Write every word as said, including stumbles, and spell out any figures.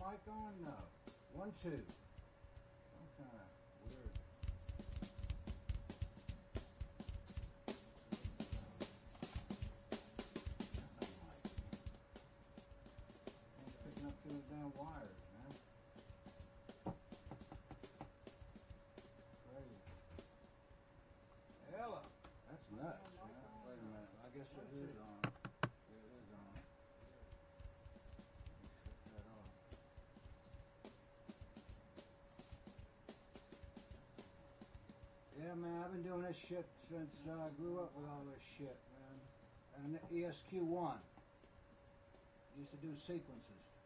mic on? No. One, two. Some kind of weird. Picking up through the damn wires, man. Crazy. Hello. That's nuts, man. Wait a minute. I guess it is on. It is on. Shut that off. Yeah, man, I've been doing this shit since uh, I grew up with all this shit, man. And E S Q one. Used to do sequences.